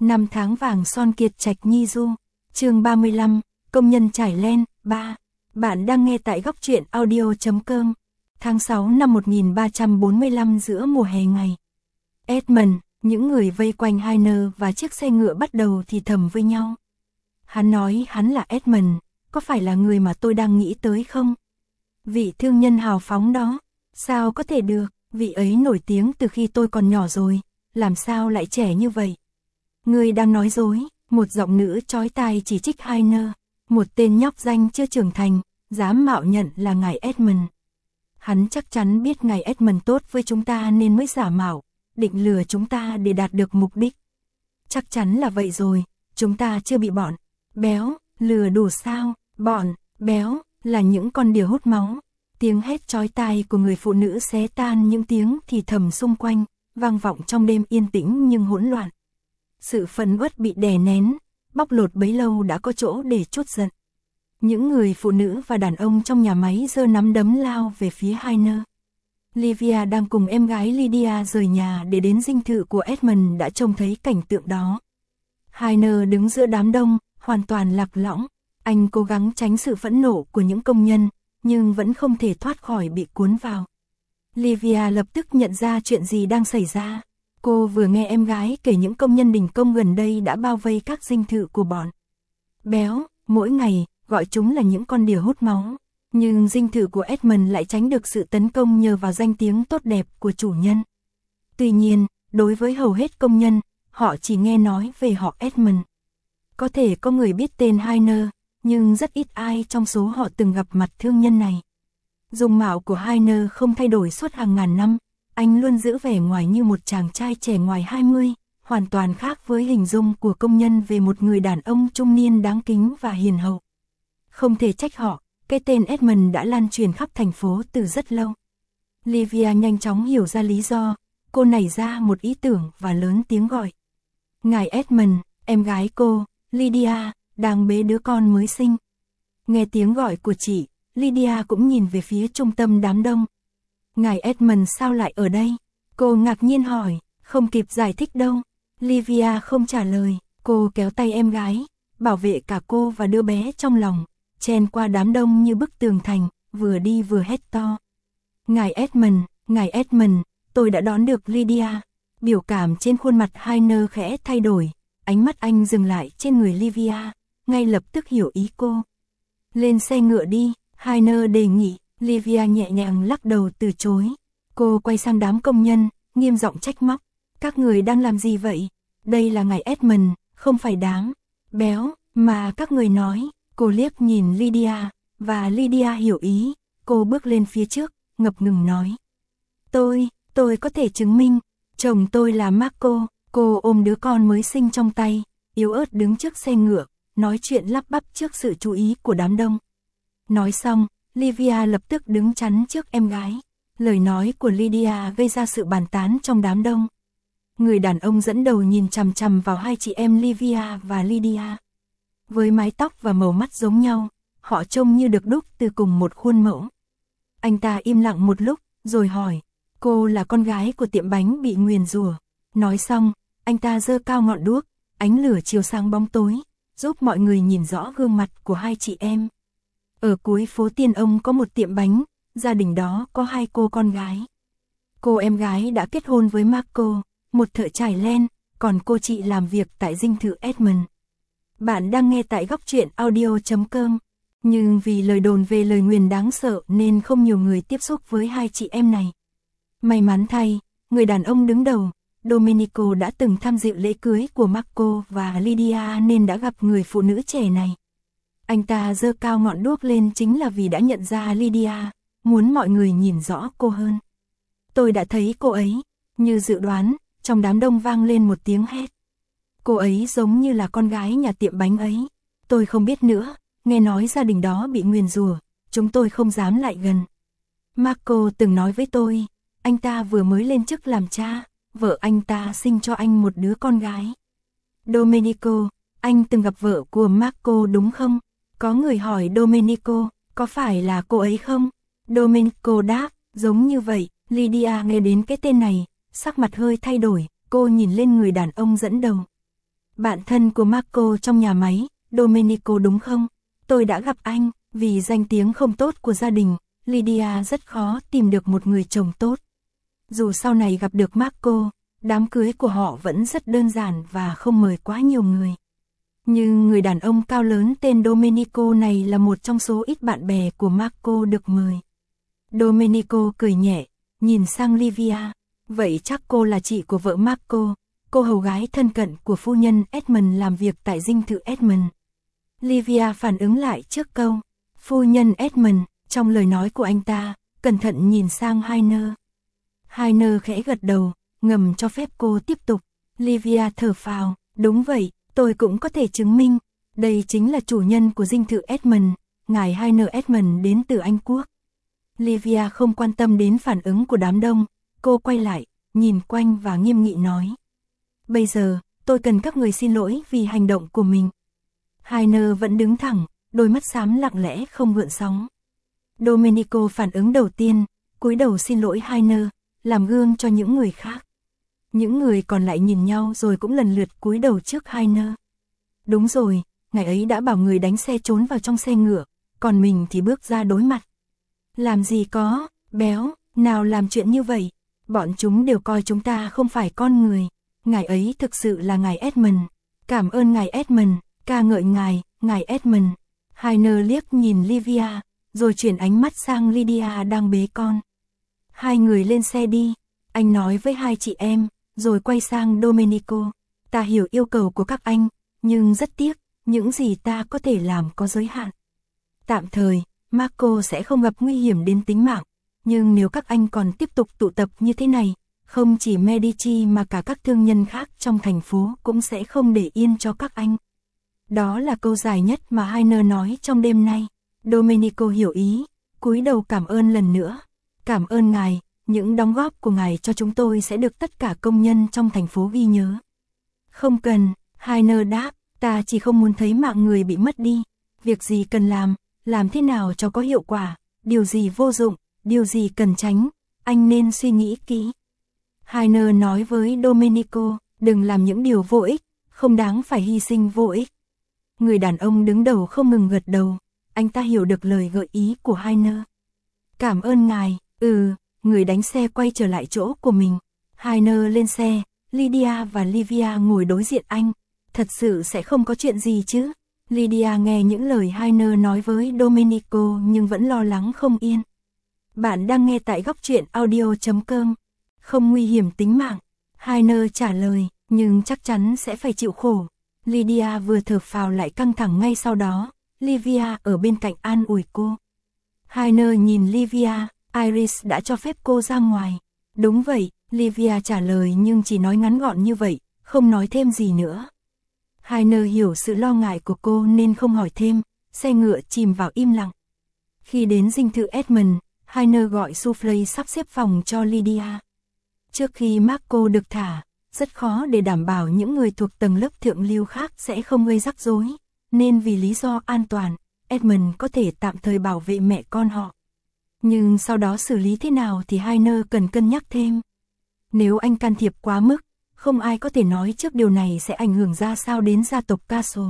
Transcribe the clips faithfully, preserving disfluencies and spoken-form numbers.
Năm tháng vàng son kiệt trạch nhi du. Chương ba mươi lăm, công nhân trải len. Ba. Bạn đang nghe tại góc truyện audio chấm com. Tháng sáu năm một nghìn ba trăm bốn mươi lăm, giữa mùa hè ngày. Edmund, những người vây quanh Heiner và chiếc xe ngựa bắt đầu thì thầm với nhau. Hắn nói hắn là Edmund, có phải là người mà tôi đang nghĩ tới không? Vị thương nhân hào phóng đó, sao có thể được, vị ấy nổi tiếng từ khi tôi còn nhỏ rồi, làm sao lại trẻ như vậy? Người đang nói dối, một giọng nữ chói tai chỉ trích Heiner, một tên nhóc danh chưa trưởng thành, dám mạo nhận là ngài Edmund. Hắn chắc chắn biết ngài Edmund tốt với chúng ta nên mới giả mạo, định lừa chúng ta để đạt được mục đích. Chắc chắn là vậy rồi, chúng ta chưa bị bọn béo lừa đủ sao? Bọn béo là những con đỉa hút máu. Tiếng hét chói tai của người phụ nữ xé tan những tiếng thì thầm xung quanh, vang vọng trong đêm yên tĩnh nhưng hỗn loạn. Sự phẫn uất bị đè nén, bóc lột bấy lâu đã có chỗ để trút giận. Những người phụ nữ và đàn ông trong nhà máy giơ nắm đấm lao về phía Heiner. Livia đang cùng em gái Lydia rời nhà để đến dinh thự của Edmund đã trông thấy cảnh tượng đó. Heiner đứng giữa đám đông, hoàn toàn lạc lõng. Anh cố gắng tránh sự phẫn nộ của những công nhân, nhưng vẫn không thể thoát khỏi bị cuốn vào. Livia lập tức nhận ra chuyện gì đang xảy ra. Cô vừa nghe em gái kể những công nhân đình công gần đây đã bao vây các dinh thự của bọn béo, mỗi ngày, gọi chúng là những con đỉa hút máu. Nhưng dinh thự của Edmund lại tránh được sự tấn công nhờ vào danh tiếng tốt đẹp của chủ nhân. Tuy nhiên, đối với hầu hết công nhân, họ chỉ nghe nói về họ Edmund. Có thể có người biết tên Heiner, nhưng rất ít ai trong số họ từng gặp mặt thương nhân này. Dung mạo của Heiner không thay đổi suốt hàng ngàn năm, anh luôn giữ vẻ ngoài như một chàng trai trẻ ngoài hai mươi, hoàn toàn khác với hình dung của công nhân về một người đàn ông trung niên đáng kính và hiền hậu. Không thể trách họ, cái tên Edmund đã lan truyền khắp thành phố từ rất lâu. Livia nhanh chóng hiểu ra lý do, cô nảy ra một ý tưởng và lớn tiếng gọi. Ngài Edmund, em gái cô, Lydia, đang bế đứa con mới sinh. Nghe tiếng gọi của chị, Lydia cũng nhìn về phía trung tâm đám đông. Ngài Edmund sao lại ở đây? Cô ngạc nhiên hỏi, không kịp giải thích đâu. Livia không trả lời, cô kéo tay em gái, bảo vệ cả cô và đứa bé trong lòng, chen qua đám đông như bức tường thành, vừa đi vừa hét to. Ngài Edmund, ngài Edmund, tôi đã đón được Lydia. Biểu cảm trên khuôn mặt Heiner khẽ thay đổi, ánh mắt anh dừng lại trên người Livia, ngay lập tức hiểu ý cô. Lên xe ngựa đi, Heiner đề nghị. Livia nhẹ nhàng lắc đầu từ chối. Cô quay sang đám công nhân, nghiêm giọng trách móc. Các người đang làm gì vậy? Đây là ngài Edmund, không phải đám béo mà các người nói. Cô liếc nhìn Lydia, và Lydia hiểu ý. Cô bước lên phía trước, ngập ngừng nói. Tôi, tôi có thể chứng minh. Chồng tôi là Marco. Cô ôm đứa con mới sinh trong tay, yếu ớt đứng trước xe ngựa, nói chuyện lắp bắp trước sự chú ý của đám đông. Nói xong, Livia lập tức đứng chắn trước em gái. Lời nói của Lydia gây ra sự bàn tán trong đám đông. Người đàn ông dẫn đầu nhìn chằm chằm vào hai chị em Livia và Lydia. Với mái tóc và màu mắt giống nhau, họ trông như được đúc từ cùng một khuôn mẫu. Anh ta im lặng một lúc, rồi hỏi, cô là con gái của tiệm bánh bị nguyền rủa. Nói xong, anh ta giơ cao ngọn đuốc, ánh lửa chiếu sáng bóng tối, giúp mọi người nhìn rõ gương mặt của hai chị em. Ở cuối phố Tiên Ông có một tiệm bánh, gia đình đó có hai cô con gái. Cô em gái đã kết hôn với Marco, một thợ trải len, còn cô chị làm việc tại dinh thự Edmund. Bạn đang nghe tại góc truyện audio chấm com, nhưng vì lời đồn về lời nguyền đáng sợ nên không nhiều người tiếp xúc với hai chị em này. May mắn thay, người đàn ông đứng đầu, Domenico đã từng tham dự lễ cưới của Marco và Lydia nên đã gặp người phụ nữ trẻ này. Anh ta giơ cao ngọn đuốc lên chính là vì đã nhận ra Lydia, muốn mọi người nhìn rõ cô hơn. Tôi đã thấy cô ấy, như dự đoán, trong đám đông vang lên một tiếng hét. Cô ấy giống như là con gái nhà tiệm bánh ấy. Tôi không biết nữa, nghe nói gia đình đó bị nguyền rủa, chúng tôi không dám lại gần. Marco từng nói với tôi, anh ta vừa mới lên chức làm cha, vợ anh ta sinh cho anh một đứa con gái. Domenico, anh từng gặp vợ của Marco đúng không? Có người hỏi Domenico, có phải là cô ấy không? Domenico đáp, giống như vậy. Lydia nghe đến cái tên này, sắc mặt hơi thay đổi, cô nhìn lên người đàn ông dẫn đầu. bạn thân của Marco trong nhà máy, Domenico đúng không? Tôi đã gặp anh, vì danh tiếng không tốt của gia đình, Lydia rất khó tìm được một người chồng tốt. Dù sau này gặp được Marco, đám cưới của họ vẫn rất đơn giản và không mời quá nhiều người. Nhưng người đàn ông cao lớn tên Domenico này là một trong số ít bạn bè của Marco được mời. Domenico cười nhẹ, nhìn sang Livia. Vậy chắc cô là chị của vợ Marco, cô hầu gái thân cận của phu nhân Edmund làm việc tại dinh thự Edmund. Livia phản ứng lại trước câu phu nhân Edmund, trong lời nói của anh ta, cẩn thận nhìn sang Heiner. Heiner khẽ gật đầu, ngầm cho phép cô tiếp tục. Livia thở phào, đúng vậy, tôi cũng có thể chứng minh, đây chính là chủ nhân của dinh thự Edmund, ngài Heiner Edmund đến từ Anh Quốc. Livia không quan tâm đến phản ứng của đám đông, cô quay lại, nhìn quanh và nghiêm nghị nói. Bây giờ, tôi cần các người xin lỗi vì hành động của mình. Heiner vẫn đứng thẳng, đôi mắt xám lặng lẽ không gợn sóng. Domenico phản ứng đầu tiên, cúi đầu xin lỗi Heiner, làm gương cho những người khác. Những người còn lại nhìn nhau rồi cũng lần lượt cúi đầu trước Heiner. Đúng rồi, ngài ấy đã bảo người đánh xe trốn vào trong xe ngựa, còn mình thì bước ra đối mặt. Làm gì có, béo, nào làm chuyện như vậy, bọn chúng đều coi chúng ta không phải con người. Ngài ấy thực sự là ngài Edmund. Cảm ơn ngài Edmund, ca ngợi ngài, ngài Edmund. Heiner liếc nhìn Livia, rồi chuyển ánh mắt sang Lydia đang bế con. Hai người lên xe đi, anh nói với hai chị em, rồi quay sang Domenico. Ta hiểu yêu cầu của các anh, nhưng rất tiếc, những gì ta có thể làm có giới hạn. Tạm thời, Marco sẽ không gặp nguy hiểm đến tính mạng, nhưng nếu các anh còn tiếp tục tụ tập như thế này, không chỉ Medici mà cả các thương nhân khác trong thành phố cũng sẽ không để yên cho các anh. Đó là câu dài nhất mà Heiner nói trong đêm nay. Domenico hiểu ý, cúi đầu cảm ơn lần nữa. Cảm ơn ngài, những đóng góp của ngài cho chúng tôi sẽ được tất cả công nhân trong thành phố ghi nhớ. Không cần, Heiner đáp, ta chỉ không muốn thấy mạng người bị mất đi. Việc gì cần làm, làm thế nào cho có hiệu quả, điều gì vô dụng, điều gì cần tránh, anh nên suy nghĩ kỹ. Heiner nói với Domenico, đừng làm những điều vô ích, không đáng phải hy sinh vô ích. Người đàn ông đứng đầu không ngừng gật đầu, anh ta hiểu được lời gợi ý của Heiner. Cảm ơn ngài, ừ, người đánh xe quay trở lại chỗ của mình. Heiner lên xe, Lydia và Livia ngồi đối diện anh. Thật sự sẽ không có chuyện gì chứ? Lydia nghe những lời Heiner nói với Domenico nhưng vẫn lo lắng không yên. Bạn đang nghe tại góc truyện audio chấm com. Không nguy hiểm tính mạng. Heiner trả lời, nhưng chắc chắn sẽ phải chịu khổ. Lydia vừa thở phào lại căng thẳng ngay sau đó. Livia ở bên cạnh an ủi cô. Heiner nhìn Livia, Iris đã cho phép cô ra ngoài. Đúng vậy, Livia trả lời nhưng chỉ nói ngắn gọn như vậy, không nói thêm gì nữa. Heiner hiểu sự lo ngại của cô nên không hỏi thêm, xe ngựa chìm vào im lặng. Khi đến dinh thự Edmund, Heiner gọi Soufflé sắp xếp phòng cho Lydia. Trước khi Marco được thả, rất khó để đảm bảo những người thuộc tầng lớp thượng lưu khác sẽ không gây rắc rối, nên vì lý do an toàn, Edmund có thể tạm thời bảo vệ mẹ con họ. Nhưng sau đó xử lý thế nào thì Heiner cần cân nhắc thêm. Nếu anh can thiệp quá mức, không ai có thể nói trước điều này sẽ ảnh hưởng ra sao đến gia tộc Castle.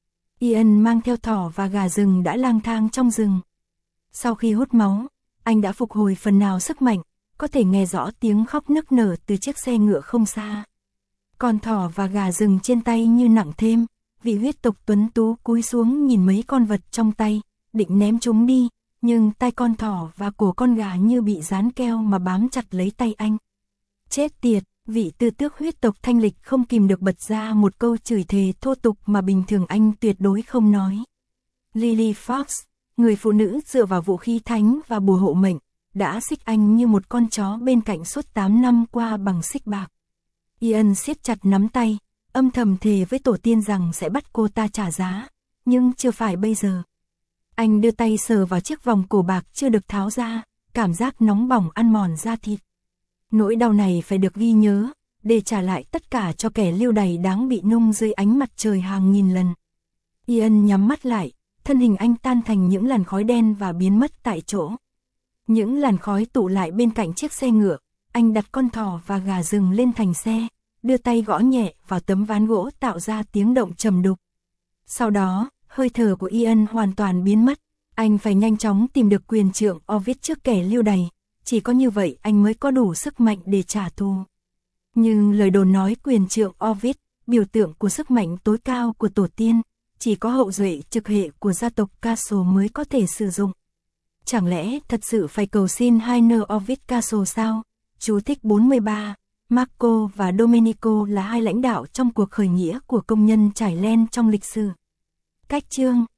Ian mang theo thỏ và gà rừng đã lang thang trong rừng. Sau khi hút máu, anh đã phục hồi phần nào sức mạnh, có thể nghe rõ tiếng khóc nức nở từ chiếc xe ngựa không xa. Con thỏ và gà rừng trên tay như nặng thêm, vị huyết tộc tuấn tú cúi xuống nhìn mấy con vật trong tay, định ném chúng đi, nhưng tay con thỏ và cổ con gà như bị dán keo mà bám chặt lấy tay anh. Chết tiệt, vị tư tước huyết tộc thanh lịch không kìm được bật ra một câu chửi thề thô tục mà bình thường anh tuyệt đối không nói. Lily Fox, người phụ nữ dựa vào vũ khí thánh và bùa hộ mệnh, đã xích anh như một con chó bên cạnh suốt tám năm qua bằng xích bạc. Ian siết chặt nắm tay, âm thầm thề với tổ tiên rằng sẽ bắt cô ta trả giá, nhưng chưa phải bây giờ. Anh đưa tay sờ vào chiếc vòng cổ bạc chưa được tháo ra, cảm giác nóng bỏng ăn mòn da thịt. Nỗi đau này phải được ghi nhớ, để trả lại tất cả cho kẻ lưu đày đáng bị nung dưới ánh mặt trời hàng nghìn lần. Ian nhắm mắt lại, thân hình anh tan thành những làn khói đen và biến mất tại chỗ. Những làn khói tụ lại bên cạnh chiếc xe ngựa, anh đặt con thỏ và gà rừng lên thành xe, đưa tay gõ nhẹ vào tấm ván gỗ tạo ra tiếng động trầm đục. Sau đó, hơi thở của Ian hoàn toàn biến mất, anh phải nhanh chóng tìm được quyền trượng Ovid trước kẻ lưu đày, chỉ có như vậy anh mới có đủ sức mạnh để trả thù. Nhưng lời đồn nói quyền trượng Ovid, biểu tượng của sức mạnh tối cao của tổ tiên, chỉ có hậu duệ trực hệ của gia tộc Castle mới có thể sử dụng. Chẳng lẽ thật sự phải cầu xin hai nơ Ovid Castle sao? Chú thích bốn mươi ba, Marco và Domenico là hai lãnh đạo trong cuộc khởi nghĩa của công nhân trải len trong lịch sử. Cách chương